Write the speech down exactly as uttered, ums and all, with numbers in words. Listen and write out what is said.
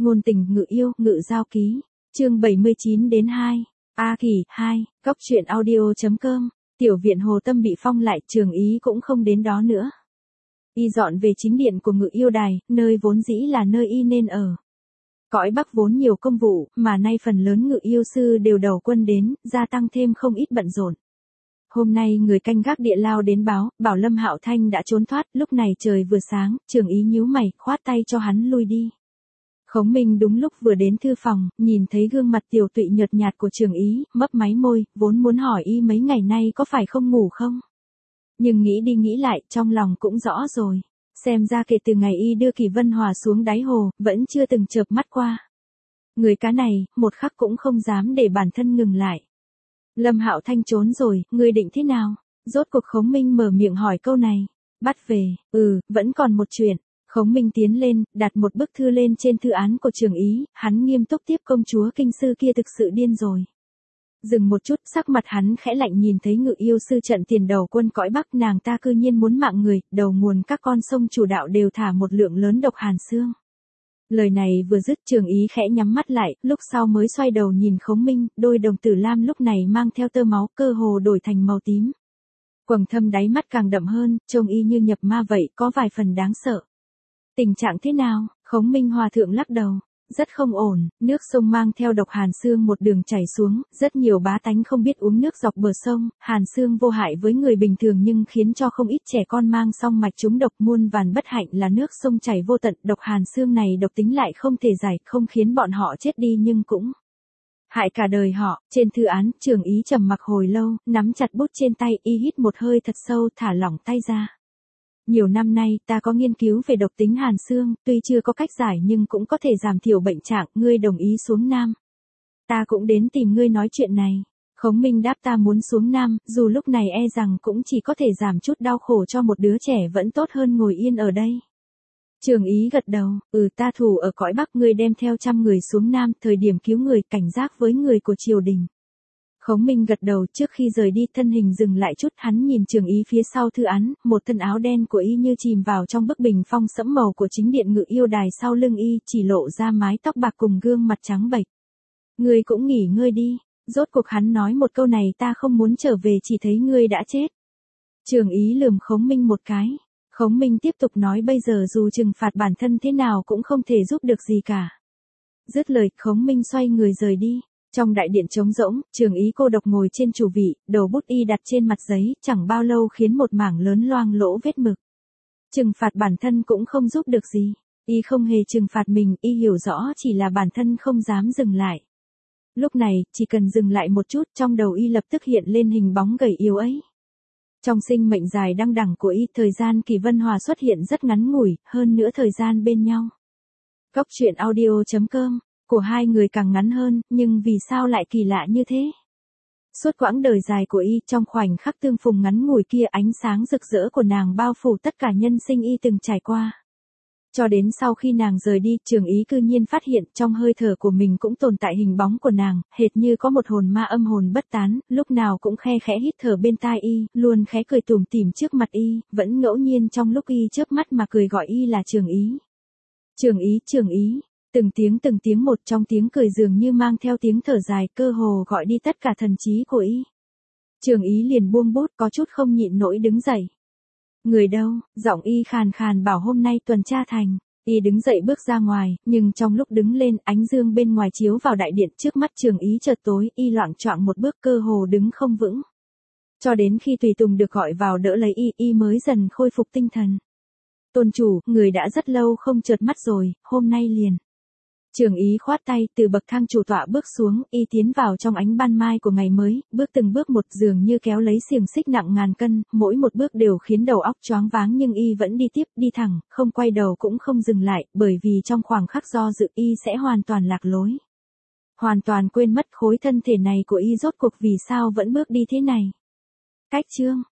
ngôn tình ngự yêu, ngự giao ký. Chương bảy mươi chín đến hai. A Kỳ, hai, Cốc truyện audio chấm com. Tiểu viện Hồ Tâm bị phong lại, Trường Ý cũng không đến đó nữa. Y dọn về chính điện của ngự yêu đài, nơi vốn dĩ là nơi y nên ở. Cõi Bắc vốn nhiều công vụ, mà nay phần lớn ngự yêu sư đều đầu quân đến, gia tăng thêm không ít bận rộn. Hôm nay người canh gác địa lao đến báo, bảo Lâm Hạo Thanh đã trốn thoát, lúc này trời vừa sáng, Trường Ý nhíu mày, khoát tay cho hắn lui đi. Khống Minh đúng lúc vừa đến thư phòng, nhìn thấy gương mặt tiều tụy nhợt nhạt của Trường Ý, mấp máy môi, vốn muốn hỏi y mấy ngày nay có phải không ngủ không? Nhưng nghĩ đi nghĩ lại, trong lòng cũng rõ rồi. Xem ra kể từ ngày y đưa Kỳ Vân Hòa xuống đáy hồ, vẫn chưa từng chợp mắt qua. Người cá này, một khắc cũng không dám để bản thân ngừng lại. Lâm Hạo Thanh trốn rồi, ngươi định thế nào? Rốt cuộc Khống Minh mở miệng hỏi câu này. Bắt về, ừ, vẫn còn một chuyện. Khống Minh tiến lên, đặt một bức thư lên trên thư án của Trường Ý, hắn nghiêm túc tiếp công chúa kinh sư kia thực sự điên rồi. Dừng một chút, sắc mặt hắn khẽ lạnh nhìn thấy ngự yêu sư trận tiền đầu quân cõi Bắc, nàng ta cư nhiên muốn mạng người, đầu nguồn các con sông chủ đạo đều thả một lượng lớn độc hàn xương. Lời này vừa dứt, Trường Ý khẽ nhắm mắt lại, lúc sau mới xoay đầu nhìn Khống Minh, đôi đồng tử lam lúc này mang theo tơ máu, cơ hồ đổi thành màu tím. Quầng thâm đáy mắt càng đậm hơn, trông y như nhập ma vậy, có vài phần đáng sợ. Tình trạng thế nào? Khống Minh hòa thượng lắc đầu. Rất không ổn, nước sông mang theo độc hàn xương một đường chảy xuống, rất nhiều bá tánh không biết uống nước dọc bờ sông, hàn xương vô hại với người bình thường nhưng khiến cho không ít trẻ con mang song mạch trúng độc, muôn vàn bất hạnh là nước sông chảy vô tận, độc hàn xương này độc tính lại không thể giải, không khiến bọn họ chết đi nhưng cũng hại cả đời họ. Trên thư án, Trường Ý trầm mặc hồi lâu, nắm chặt bút trên tay, y hít một hơi thật sâu, thả lỏng tay ra. Nhiều năm nay, ta có nghiên cứu về độc tính hàn xương, tuy chưa có cách giải nhưng cũng có thể giảm thiểu bệnh trạng, ngươi đồng ý xuống Nam. Ta cũng đến tìm ngươi nói chuyện này. Khống Minh đáp, ta muốn xuống Nam, dù lúc này e rằng cũng chỉ có thể giảm chút đau khổ cho một đứa trẻ vẫn tốt hơn ngồi yên ở đây. Trường Ý gật đầu, ừ, ta thủ ở cõi Bắc, ngươi đem theo trăm người xuống Nam, thời điểm cứu người, cảnh giác với người của triều đình. Khống Minh gật đầu, trước khi rời đi thân hình dừng lại chút, hắn nhìn Trường Ý phía sau thư án, một thân áo đen của y như chìm vào trong bức bình phong sẫm màu của chính điện ngự yêu đài, sau lưng y chỉ lộ ra mái tóc bạc cùng gương mặt trắng bệch. Ngươi cũng nghỉ ngơi đi. Rốt cuộc hắn nói một câu này, ta không muốn trở về, chỉ thấy ngươi đã chết. Trường Ý lườm Khống Minh một cái. Khống Minh tiếp tục nói, bây giờ dù trừng phạt bản thân thế nào cũng không thể giúp được gì cả. Dứt lời, Khống Minh xoay người rời đi. Trong đại điện trống rỗng, Trường Ý cô độc ngồi trên chủ vị, đầu bút y đặt trên mặt giấy, chẳng bao lâu khiến một mảng lớn loang lỗ vết mực. Trừng phạt bản thân cũng không giúp được gì. Y không hề trừng phạt mình, y hiểu rõ chỉ là bản thân không dám dừng lại. Lúc này, chỉ cần dừng lại một chút, trong đầu y lập tức hiện lên hình bóng gầy yếu ấy. Trong sinh mệnh dài đăng đẳng của y, thời gian Kỳ Vân Hòa xuất hiện rất ngắn ngủi, hơn nữa thời gian bên nhau. Cốc truyện audio chấm com. Của hai người càng ngắn hơn, nhưng vì sao lại kỳ lạ như thế? Suốt quãng đời dài của y, trong khoảnh khắc tương phùng ngắn ngủi kia, ánh sáng rực rỡ của nàng bao phủ tất cả nhân sinh y từng trải qua. Cho đến sau khi nàng rời đi, Trường Ý cư nhiên phát hiện trong hơi thở của mình cũng tồn tại hình bóng của nàng, hệt như có một hồn ma âm hồn bất tán, lúc nào cũng khe khẽ hít thở bên tai y, luôn khẽ cười tủm tỉm trước mặt y, vẫn ngẫu nhiên trong lúc y chớp mắt mà cười gọi y là Trường Ý. Trường Ý, Trường Ý. Từng tiếng từng tiếng một, trong tiếng cười dường như mang theo tiếng thở dài, cơ hồ gọi đi tất cả thần trí của y. Trường Ý liền buông bút, có chút không nhịn nổi đứng dậy. Người đâu? Giọng y khàn khàn bảo hôm nay tuần tra thành. Y đứng dậy bước ra ngoài, nhưng trong lúc đứng lên, ánh dương bên ngoài chiếu vào đại điện, trước mắt Trường Ý chợt tối, y loạng choạng một bước, cơ hồ đứng không vững. Cho đến khi tùy tùng được gọi vào đỡ lấy y, y mới dần khôi phục tinh thần. Tôn chủ, người đã rất lâu không chợt mắt rồi, hôm nay liền. Trường Ý khoát tay, từ bậc thang chủ tọa bước xuống, y tiến vào trong ánh ban mai của ngày mới, bước từng bước một, dường như kéo lấy xiềng xích nặng ngàn cân, mỗi một bước đều khiến đầu óc choáng váng, nhưng y vẫn đi tiếp, đi thẳng, không quay đầu cũng không dừng lại, bởi vì trong khoảng khắc do dự y sẽ hoàn toàn lạc lối. Hoàn toàn quên mất khối thân thể này của y rốt cuộc vì sao vẫn bước đi thế này. Cách chương